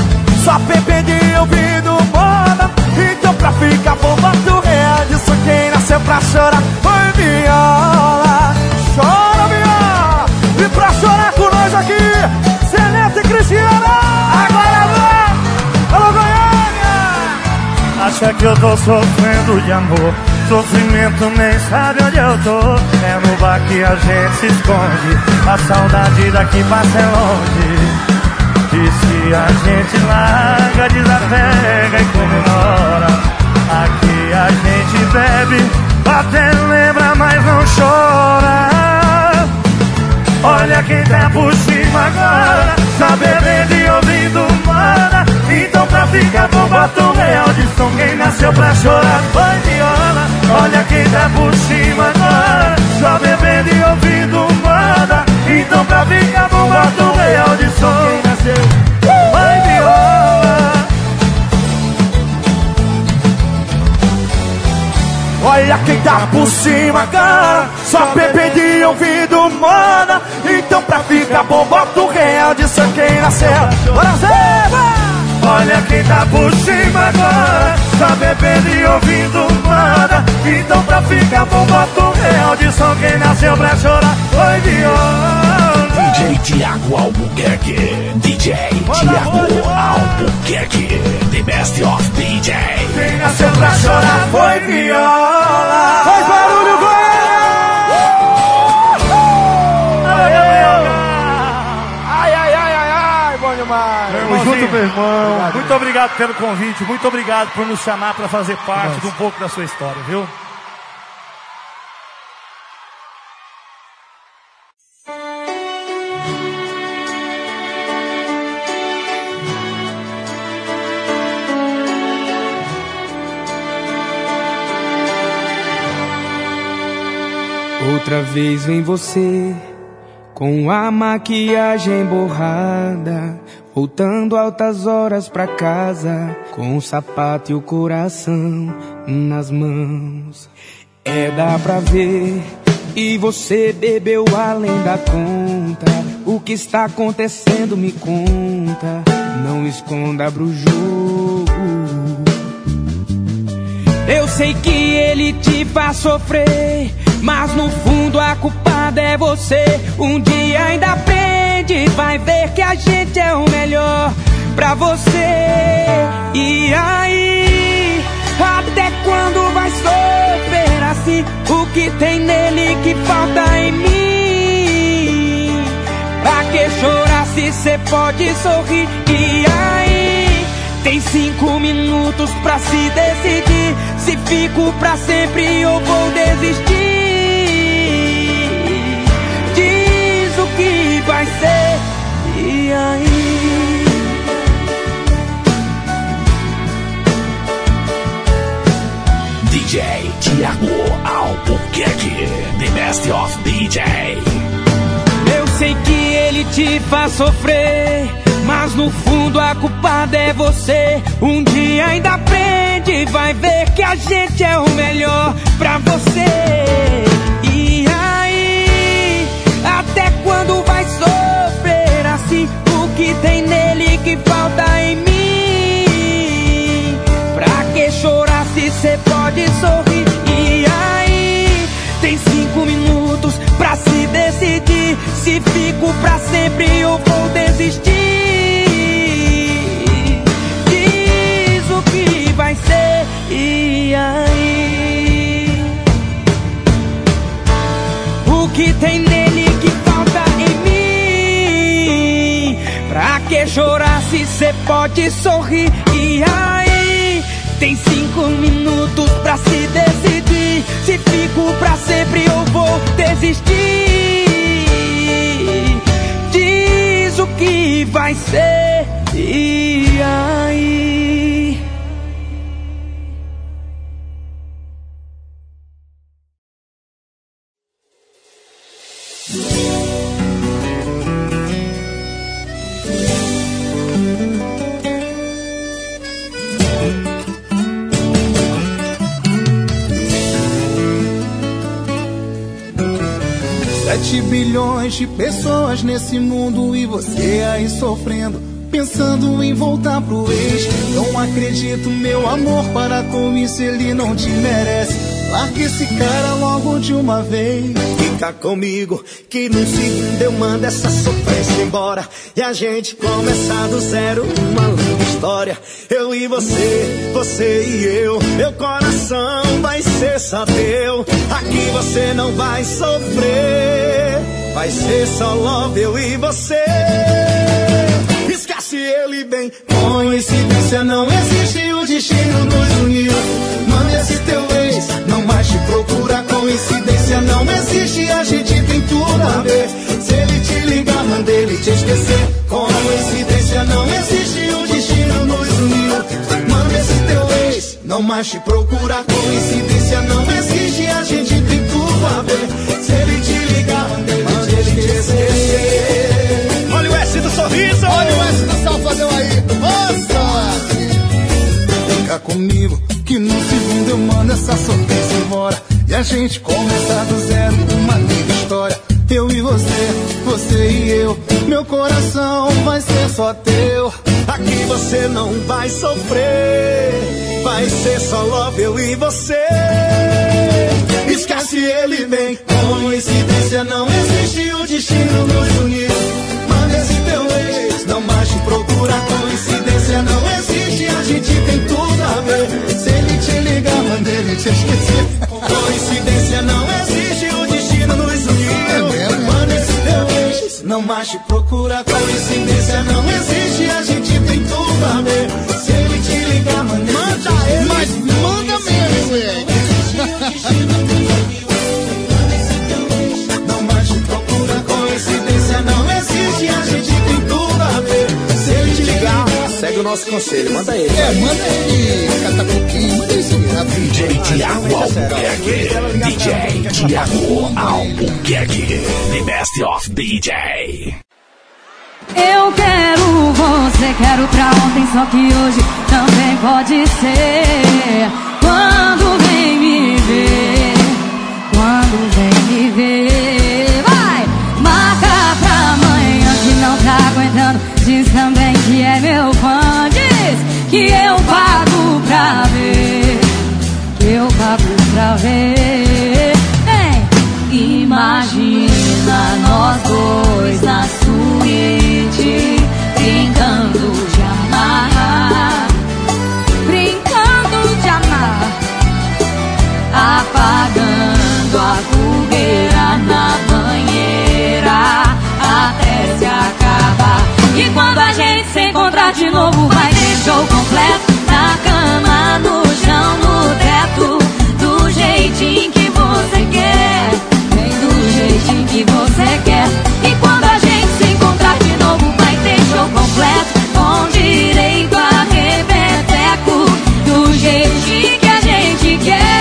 Só bebê de ouvido, mano. Então pra ficar bom, bota o real de só quem nasceu pra chorar. Foi viola, chora viola. E pra chorar com nós aqui, Celeste e Cristiana. Agora vai, alô Goiânia. Acha que eu tô sofrendo de amor, sofrimento nem sabe onde eu tô. É no bar que a gente se esconde, a saudade daqui passa é longe. E se a gente larga, desapega e comemora. Aqui a gente bebe, até lembra, mas não chora. Olha quem tá por cima agora, tá bebendo e ouvindo mana. Então pra ficar bom, bota um real de som. Quem nasceu pra chorar foi viola. Olha quem tá por cima agora, só bebendo e ouvindo mana. Então pra ficar bom, bota um real de som. Quem nasceu foi viola. Olha quem tá por cima, cara, só bebê de ouvido, mana. Então pra ficar bom, bota o real de só quem nasceu. Bora, Zé, vai! Olha quem tá por cima agora, só bebendo e ouvindo nada. Então pra ficar bom, bota um real de som. Quem nasceu pra chorar foi viola. D J Thiago Albuquerque, D J Thiago Albuquerque, the best of D J. Quem nasceu pra chorar foi viola. Faz barulho, Ai, ai, ai, ai, ai, bom demais. Tamo junto, meu irmão. Obrigado, muito obrigado pelo convite, muito obrigado por nos chamar pra fazer parte Nossa. de um pouco da sua história, viu? Outra vez vem você, com a maquiagem borrada, voltando altas horas pra casa, com o sapato e o coração nas mãos. É, dá pra ver, e você bebeu além da conta. O que está acontecendo me conta, não esconda, abra o jogo. Eu sei que ele te faz sofrer, mas no fundo a culpada é você. Um dia ainda aprende, vai ver que a gente é o melhor pra você. E aí, até quando vai sofrer? se cê pode sorrir. E aí, tem cinco minutos pra se decidir. Se fico pra sempre ou vou desistir. Diz o que vai ser. E aí? D J Thiago Albuquerque, The Best of D J. Eu sei que ele te faz sofrer, mas no fundo a culpada é você. Um dia ainda aprende e vai ver que a gente é o melhor pra você. E aí, até quando vai sofrer assim? O que tem nele que falta em mim? Pra que chorar se cê pode sorrir? E aí, tem cinco minutos pra se decidir. Se fico pra sempre ou vou desistir. Diz o que vai ser. E aí? O que tem nele que falta em mim? Pra que chorar se cê pode sorrir? E aí? Tem cinco minutos pra se decidir. Se fico pra sempre ou vou desistir. Diz o que vai ser. E aí? Sete bilhões de pessoas nesse mundo e você aí sofrendo, pensando em voltar pro ex. Não acredito, meu amor, para com isso, ele não te merece. Larga esse cara logo de uma vez. Fica comigo, que no segundo eu mando essa sofrência embora. E a gente começa do zero, uma longa história. Eu e você, você e eu. Meu coração vai ser só teu. Aqui você não vai sofrer. Vai ser só love, eu e você. Esquece ele bem. Coincidência não existe, o destino nos uniu. Manda esse teu ex, não mais te procura. Coincidência não existe, a gente tem tudo a ver. Se ele te ligar, manda ele te esquecer. Coincidência não existe, o destino nos uniu. Manda esse teu ex, não mais te procura. Coincidência não existe, a gente tem tudo a ver. Se ele te ligar, manda ele te esquecer. Olha o S do sorriso, olha o S do Salvador aí. Nossa! Fica comigo, que no segundo eu mando essa sorriso embora. E a gente começa do zero, uma linda história. Eu e você, você e eu. Meu coração vai ser só teu. Aqui você não vai sofrer. Vai ser só love, eu e você. Esquece ele bem. Coincidência não existe, o destino nos uniu. Manda esse teu ex, não mais te procura. Coincidência não existe, a gente tem tudo a ver. Se ele te ligar, manda ele te esquecer. Coincidência não existe, o destino nos uniu. Manda esse teu ex, não mais te procura. Coincidência não existe, a gente tem tudo a ver. Se ele te ligar, manda ele. Mas manda mesmo, velho. Não mais te procura. Coincidência não existe, a gente tem tudo a ver. Se ele te ligar, segue o nosso conselho, manda ele. É, manda ele. Cata pouquinho, manda ele seguir. D J Thiago Albuquerque, D J Thiago Albuquerque, The Best of D J. Eu quero você, quero pra ontem, só que hoje também pode ser. Quando vem me ver, quando vem me ver, vai! Marca pra amanhã que não tá aguentando. Diz também que é meu fã, diz que eu pago pra ver, que eu pago pra ver. Vem! Imagina nós dois na suíte, brincando de amar, brincando de amar, apagando a fogueira na banheira até se acabar. de novo vai ter show completo. Na cama, no chão, no teto, do jeitinho que você quer, bem do jeitinho que você quer. E quando a gente se encontrar de novo vai ter show completo, com direito a repeteco, do jeitinho que a gente quer.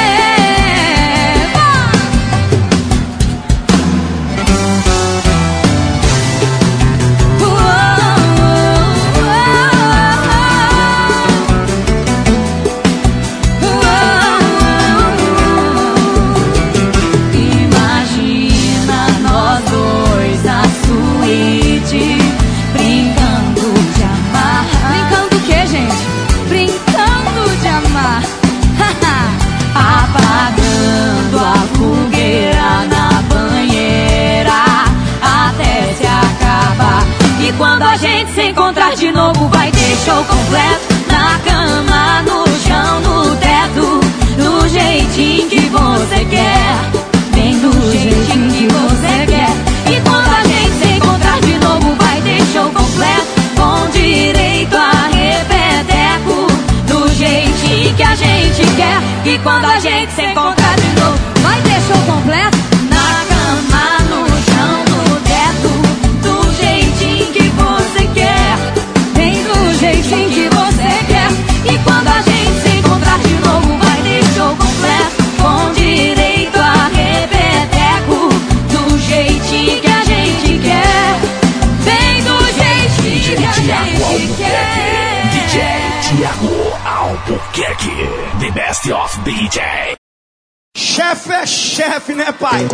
Apagando a fogueira na banheira até se acabar. E quando a gente se encontrar de novo vai ter show completo. Na cama, no chão, no teto, do jeitinho que você quer, bem do jeitinho que você quer. E quando a gente se encontrar de novo vai ter show completo, com direito a repeteco, do jeitinho que a gente quer. E quando a gente se encontrar de novo vai ter show completo. Na cama, no chão, no teto, do jeitinho que você quer, bem do jeitinho que você quer. E quando a gente se encontrar de novo vai ter show completo, com direito a repeteco, do jeitinho que a gente quer, bem do jeitinho que a gente quer. D J Thiago Albuquerque, the best of D J. Chefe é chefe, né, pai?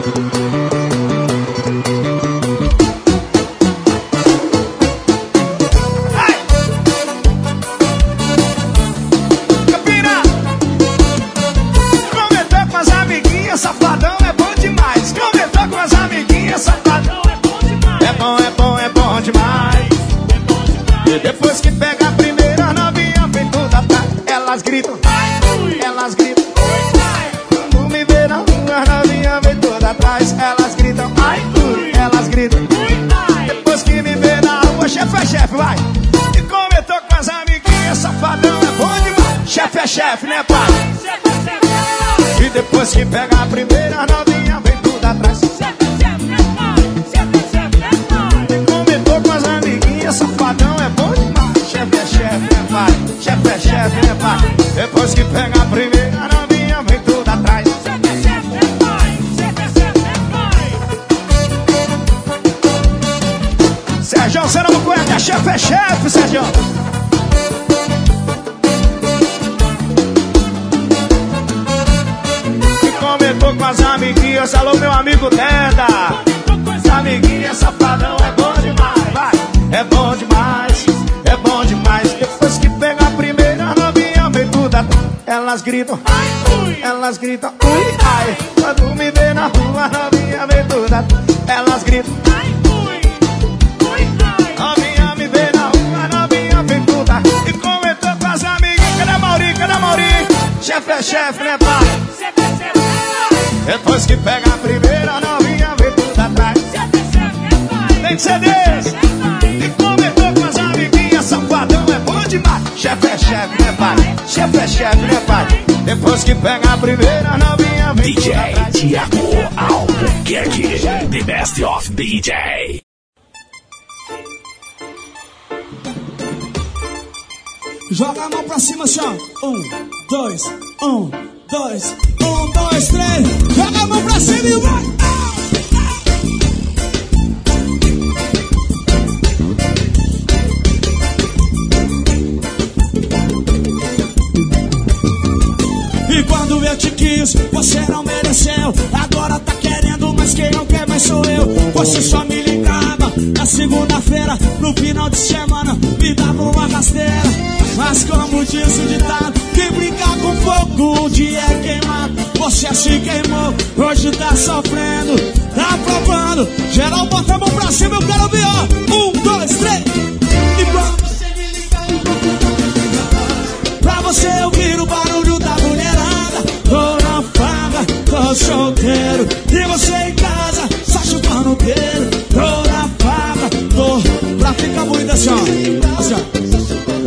Ai! Capira! Comentou com as amiguinhas, safadão é bom demais. Comentou com as amiguinhas, safadão é bom demais. É bom, é bom, é bom demais. E depois que pega a primeira novinha, vem tudo atrás. Elas gritam, elas gritam. Quando me vê na rua, a novinha vem toda atrás. Elas gritam, ai, ui, elas gritam. Depois que me vê na rua, chefe é chefe, vai. E comentou com as amiguinhas, safadão é bom demais. Chefe é chefe, né, pai? E depois que pega a primeira novinha, vem tudo atrás. E comentou com as amiguinhas, safadão é bom demais. Chefe é chefe, né, pai? Chefe é chefe, né, pai? Depois que pega a primeira novinha, vem tudo atrás. Sérgio, você não conhece, chefe é chefe, Sérgio. E comentou com as amiguinhas, alô meu amigo Deda. As amiguinhas, safadão é bom demais, vai. É bom demais, é bom demais. Depois que pega a primeira novinha, vem tudo atrás. Elas gritam, elas gritam, ui, ai. Quando me vê na rua, a novinha vem tudo atrás. Elas gritam, novinha me vê na rua, novinha vem tudo atrás. E comentou com as amigas, cadê a Mauri, cadê a Mauri? Chefe é chefe, né, pai? Depois que pega a primeira novinha, vem tudo atrás. Tem que ser desse. E comentou com as amiguinhas, safadão é bom demais. Chefe é chefe, né, pai? Chefe é chefe, né, pai? Depois que pega a primeira novinha, vem D J Thiago Albuquerque, the best of D J. Joga a mão pra cima, chão. Um, dois, um, dois, um, dois, três. Joga a mão pra cima e vai. E quando eu te quis, você não mereceu. Agora tá querendo, mas quem não quer mais sou eu. Você só me ligava na segunda-feira, no final de semana me dava uma rasteira. Mas como diz o ditado, quem brincar com fogo um dia é queimado. Você se queimou, hoje tá sofrendo, tá provando. Geral, bota a mão pra cima, eu quero ver, ó. Um, dois, três. E quando você me liga, pra você ouvir o barulho da mulherada. Tô na farra, tô solteiro, e você em casa, só chupando o dedo. Tô na farra, tô pra ficar bonito assim, ó. Assim, ó.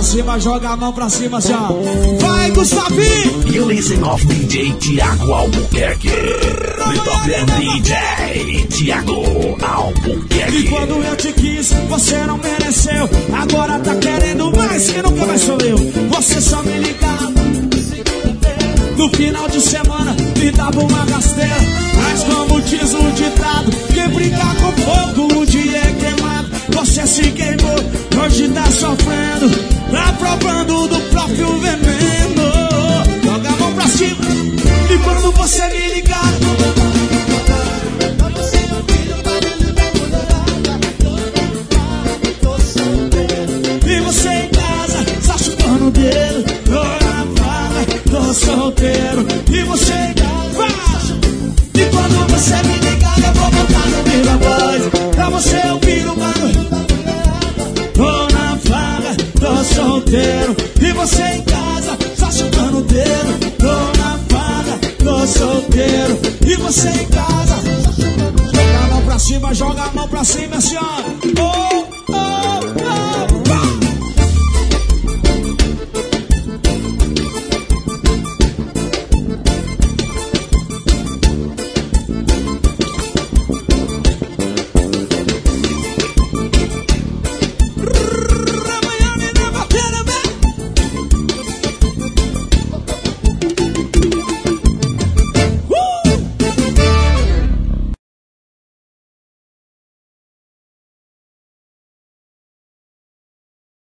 cima, joga a mão pra cima, assim, ó. Vai, Gustavinho! You listen off D J Tiago Albuquerque. The Top D J Tiago Albuquerque. E quando eu te quis, você não mereceu. Agora tá querendo mais, que nunca mais sou eu. Você só me ligava no final de semana, me dava uma rasteira. Mas como diz o ditado, quem brincar com fogo, o dia é queimado. Você se queimou, hoje tá sofrendo, tá provando do próprio veneno. Joga a mão pra cima, e quando você me ligar, e você em casa, só chupando o dedo. Tô na vaga, tô solteiro. E você em casa, e quando você me ligar, eu vou botar no Viva Voz pra você ouvir o barulho. Tô na vaga, tô solteiro. E você em casa, só chupando o dedo. Tô na vaga, tô solteiro. E você em casa, joga a mão pra cima, joga a mão pra cima, assim, ó. Oh, oh.